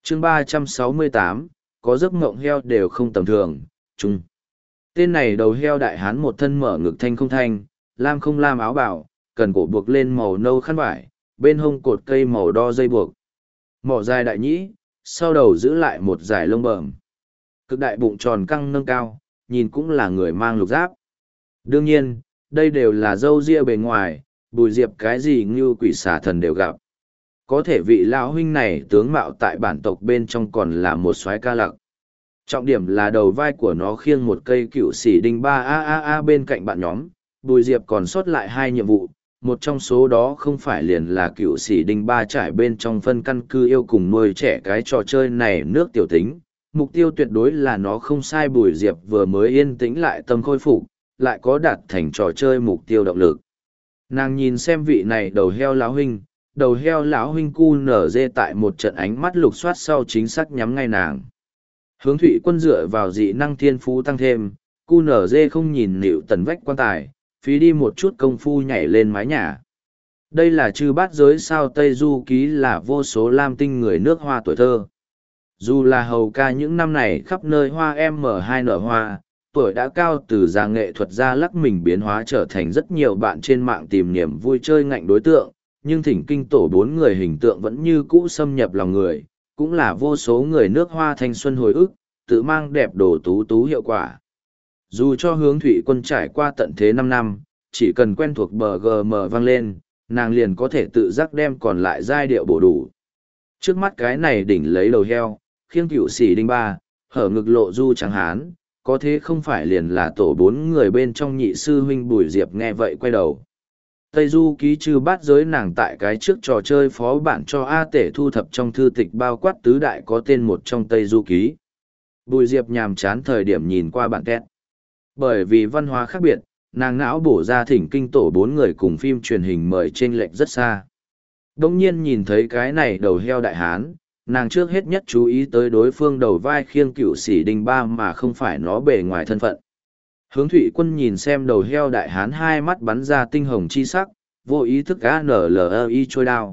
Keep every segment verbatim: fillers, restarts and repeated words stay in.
chương ba trăm sáu mươi tám, có giấc mộng heo đều không tầm thường, chung. Tên này đầu heo đại hán một thân mở ngực thanh không thanh, lam không lam áo bảo, cần cổ buộc lên màu nâu khăn vải, bên hông cột cây màu đo dây buộc. Mỏ dài đại nhĩ, sau đầu giữ lại một dải lông bờm. Cực đại bụng tròn căng nâng cao, nhìn cũng là người mang lục giáp. Đương nhiên, đây đều là dâu ria bề ngoài, Bùi Diệp cái gì như quỷ xà thần đều gặp. Có thể vị lão huynh này tướng mạo tại bản tộc bên trong còn là một soái ca lặc. Trọng điểm là đầu vai của nó khiêng một cây cựu sĩ đinh ba a a a bên cạnh bạn nhóm. Bùi Diệp còn sót lại hai nhiệm vụ, một trong số đó không phải liền là cựu sĩ đinh ba trải bên trong phân căn cứ yêu cùng nuôi trẻ cái trò chơi này nước tiểu tính. Mục tiêu tuyệt đối là nó không sai. Bùi Diệp vừa mới yên tĩnh lại tâm khôi phục, lại có đạt thành trò chơi mục tiêu động lực. Nàng nhìn xem vị này đầu heo lão huynh, đầu heo lão huynh cu nở dê tại một trận ánh mắt lục soát sau chính xác nhắm ngay nàng. Hướng Thụy Quân dựa vào dị năng thiên phú tăng thêm, cu nở dê không nhìn nịu tần vách quan tài, phí đi một chút công phu nhảy lên mái nhà. Đây là chư bát giới sao Tây Du Ký là vô số lam tinh người nước hoa tuổi thơ. Dù là hầu ca những năm này khắp nơi hoa M hai nở hoa, tuổi đã cao từ già nghệ thuật ra lắc mình biến hóa trở thành rất nhiều bạn trên mạng tìm niềm vui chơi ngạnh đối tượng, nhưng thỉnh kinh tổ bốn người hình tượng vẫn như cũ xâm nhập lòng người, cũng là vô số người nước hoa thanh xuân hồi ức, tự mang đẹp đồ tú tú hiệu quả. Dù cho Hướng Thụy Quân trải qua tận thế năm năm, chỉ cần quen thuộc bờ gờ mờ vang lên, nàng liền có thể tự giác đem còn lại giai điệu bổ đủ. Trước mắt cái này đỉnh lấy đầu heo, khiêng cựu sĩ đinh ba, hở ngực lộ du trắng hán, có thế không phải liền là tổ bốn người bên trong nhị sư huynh Bùi Diệp nghe vậy quay đầu. Tây Du Ký trừ bát giới nàng tại cái trước trò chơi phó bản cho A Tể thu thập trong thư tịch bao quát tứ đại có tên một trong Tây Du Ký. Bùi Diệp nhàm chán thời điểm nhìn qua bản két. Bởi vì văn hóa khác biệt, nàng não bổ ra thỉnh kinh tổ bốn người cùng phim truyền hình mời trên lệch rất xa. Đông nhiên nhìn thấy cái này đầu heo đại hán, nàng trước hết nhất chú ý tới đối phương đầu vai khiêng cựu sĩ đinh ba mà không phải nó bề ngoài thân phận. Hướng Thụy Quân nhìn xem đầu heo đại hán hai mắt bắn ra tinh hồng chi sắc, vô ý thức a nờ lờ i trôi đao.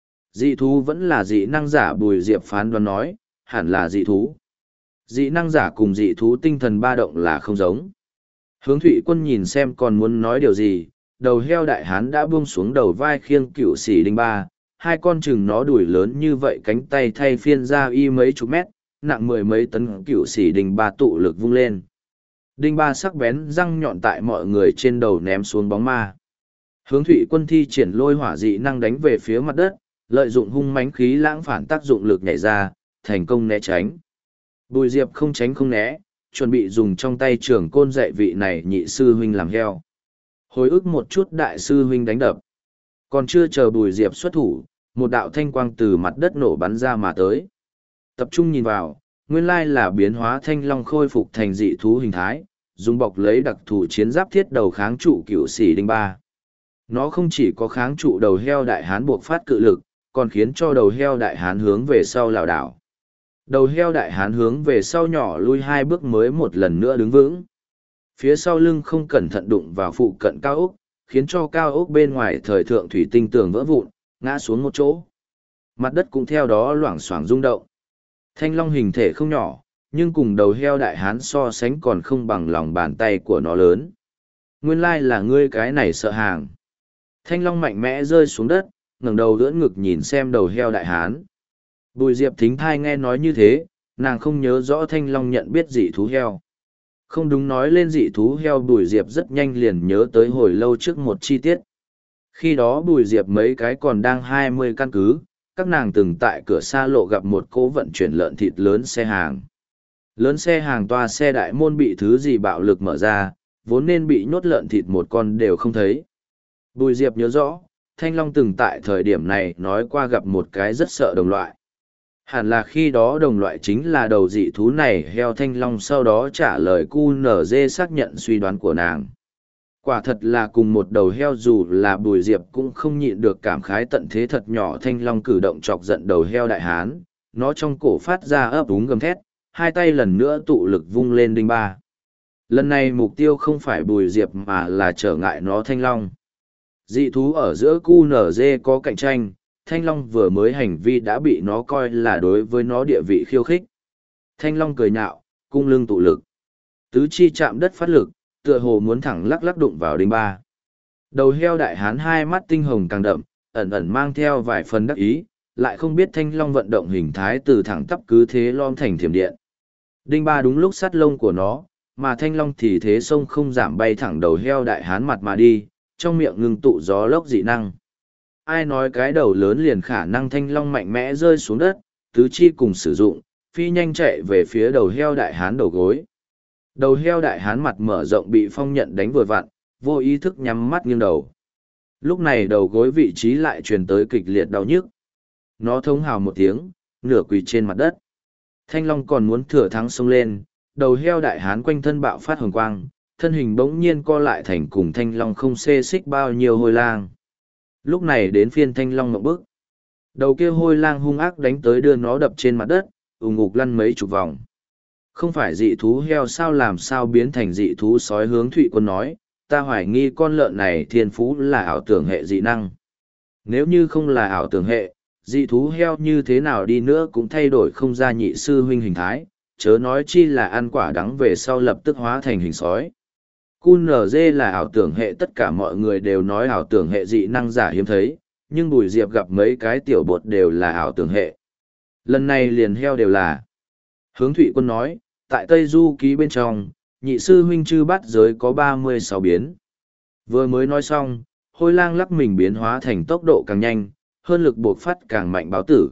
Dị thú vẫn là dị năng giả. Bùi Diệp phán đoán nói, hẳn là dị thú. Dị năng giả cùng dị thú tinh thần ba động là không giống. Hướng Thụy Quân nhìn xem còn muốn nói điều gì, đầu heo đại hán đã buông xuống đầu vai khiêng cựu sĩ đinh ba, hai con chừng nó đùi lớn như vậy cánh tay thay phiên ra y mấy chục mét, nặng mười mấy tấn cựu sĩ đinh ba tụ lực vung lên. Đinh ba sắc bén răng nhọn tại mọi người trên đầu ném xuống bóng ma. Hướng Thụy Quân thi triển lôi hỏa dị năng đánh về phía mặt đất, lợi dụng hung mãnh khí lãng phản tác dụng lực nhảy ra, thành công né tránh. Bùi Diệp không tránh không né, chuẩn bị dùng trong tay trường côn dạy vị này nhị sư huynh làm heo. Hồi ức một chút đại sư huynh đánh đập. Còn chưa chờ Bùi Diệp xuất thủ, một đạo thanh quang từ mặt đất nổ bắn ra mà tới. Tập trung nhìn vào, nguyên lai là biến hóa thanh long khôi phục thành dị thú hình thái, dùng bọc lấy đặc thù chiến giáp thiết đầu kháng trụ cựu sĩ đinh ba. Nó không chỉ có kháng trụ đầu heo đại hán buộc phát cự lực, còn khiến cho đầu heo đại hán hướng về sau lảo đảo. Đầu heo đại hán hướng về sau nhỏ lui hai bước mới một lần nữa đứng vững. Phía sau lưng không cẩn thận đụng vào phụ cận cao ốc, khiến cho cao ốc bên ngoài thời thượng thủy tinh tường vỡ vụn, ngã xuống một chỗ. Mặt đất cũng theo đó loảng xoảng rung động. Thanh long hình thể không nhỏ, nhưng cùng đầu heo đại hán so sánh còn không bằng lòng bàn tay của nó lớn. Nguyên lai là ngươi cái này sợ hàng. Thanh long mạnh mẽ rơi xuống đất, ngẩng đầu đỡ ngực nhìn xem đầu heo đại hán. Bùi Diệp thính thai nghe nói như thế, nàng không nhớ rõ thanh long nhận biết dị thú heo. Không đúng, nói lên dị thú heo Bùi Diệp rất nhanh liền nhớ tới hồi lâu trước một chi tiết. Khi đó Bùi Diệp mấy cái còn đang hai mươi căn cứ, các nàng từng tại cửa xa lộ gặp một cố vận chuyển lợn thịt lớn xe hàng. Lớn xe hàng toa xe đại môn bị thứ gì bạo lực mở ra, vốn nên bị nhốt lợn thịt một con đều không thấy. Bùi Diệp nhớ rõ, Thanh Long từng tại thời điểm này nói qua gặp một cái rất sợ đồng loại. Hẳn là khi đó đồng loại chính là đầu dị thú này heo Thanh Long, sau đó trả lời cu nở dê xác nhận suy đoán của nàng. Quả thật là cùng một đầu heo, dù là Bùi Diệp cũng không nhịn được cảm khái tận thế thật nhỏ. Thanh Long cử động chọc giận đầu heo đại hán, nó trong cổ phát ra ấp úng gầm thét, hai tay lần nữa tụ lực vung lên đinh ba. Lần này mục tiêu không phải Bùi Diệp mà là trở ngại nó Thanh Long. Dị thú ở giữa cu nở dê có cạnh tranh, Thanh Long vừa mới hành vi đã bị nó coi là đối với nó địa vị khiêu khích. Thanh Long cười nhạo, cung lưng tụ lực. Tứ chi chạm đất phát lực, tựa hồ muốn thẳng lắc lắc đụng vào đinh ba. Đầu heo đại hán hai mắt tinh hồng càng đậm, ẩn ẩn mang theo vài phần đắc ý, lại không biết Thanh Long vận động hình thái từ thẳng tắp cứ thế lom thành thiểm điện. Đinh ba đúng lúc sát lông của nó, mà Thanh Long thì thế sông không giảm bay thẳng đầu heo đại hán mặt mà đi, trong miệng ngừng tụ gió lốc dị năng. Ai nói cái đầu lớn liền khả năng Thanh Long mạnh mẽ rơi xuống đất, tứ chi cùng sử dụng, phi nhanh chạy về phía đầu heo đại hán đầu gối. Đầu heo đại hán mặt mở rộng bị phong nhận đánh vừa vặn, vô ý thức nhắm mắt nghiêng đầu. Lúc này đầu gối vị trí lại truyền tới kịch liệt đau nhức. Nó thống hào một tiếng, nửa quỳ trên mặt đất. Thanh Long còn muốn thừa thắng xông lên, đầu heo đại hán quanh thân bạo phát hồng quang, thân hình bỗng nhiên co lại thành cùng Thanh Long không xê xích bao nhiêu hôi lang. Lúc này đến phiên Thanh Long ngậm bức. Đầu kia hôi lang hung ác đánh tới đưa nó đập trên mặt đất, ùng ục lăn mấy chục vòng. Không phải dị thú heo sao làm sao biến thành dị thú sói, hướng Thụy Quân nói, ta hoài nghi con lợn này thiên phú là ảo tưởng hệ dị năng. Nếu như không là ảo tưởng hệ, dị thú heo như thế nào đi nữa cũng thay đổi không ra nhị sư huynh hình thái, chớ nói chi là ăn quả đắng về sau lập tức hóa thành hình sói. Cun nở dê là ảo tưởng hệ, tất cả mọi người đều nói ảo tưởng hệ dị năng giả hiếm thấy, nhưng Bùi Diệp gặp mấy cái tiểu bột đều là ảo tưởng hệ. Lần này liền heo đều là. Hướng Thụy Quân nói, tại Tây Du ký bên trong, nhị sư huynh chư bắt giới có ba mươi sáu biến. Vừa mới nói xong, hôi lang lắc mình biến hóa thành tốc độ càng nhanh, hơn lực buộc phát càng mạnh báo tử.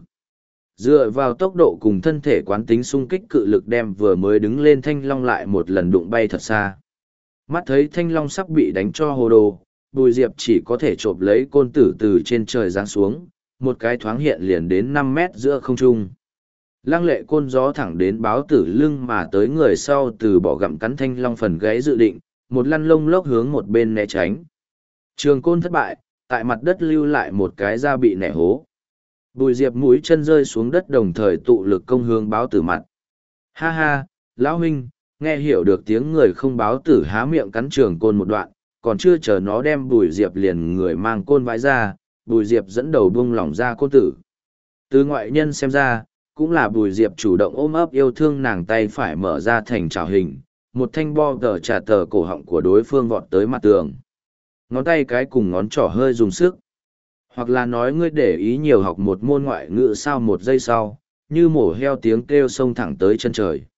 Dựa vào tốc độ cùng thân thể quán tính xung kích cự lực đem vừa mới đứng lên Thanh Long lại một lần đụng bay thật xa. Mắt thấy Thanh Long sắp bị đánh cho hồ đồ, Bùi Diệp chỉ có thể chộp lấy côn tử từ trên trời giáng xuống, một cái thoáng hiện liền đến năm mét giữa không trung. Lăng lệ côn gió thẳng đến báo tử lưng mà tới người sau từ bỏ gặm cắn Thanh Long phần gáy dự định, một lăn lông lốc hướng một bên né tránh. Trường côn thất bại, tại mặt đất lưu lại một cái da bị nẻ hố. Bùi Diệp mũi chân rơi xuống đất đồng thời tụ lực công hướng báo tử mặt. Ha ha, lão huynh, nghe hiểu được tiếng người không, báo tử há miệng cắn trường côn một đoạn, còn chưa chờ nó đem Bùi Diệp liền người mang côn vãi ra, Bùi Diệp dẫn đầu buông lỏng ra côn tử. Từ ngoại nhân xem ra, cũng là Bùi Diệp chủ động ôm ấp yêu thương nàng, tay phải mở ra thành trào hình, một thanh bo tờ trả tờ cổ họng của đối phương vọt tới mặt tường. Ngón tay cái cùng ngón trỏ hơi dùng sức. Hoặc là nói ngươi để ý nhiều học một môn ngoại ngữ sao, một giây sau, như mổ heo tiếng kêu xông thẳng tới chân trời.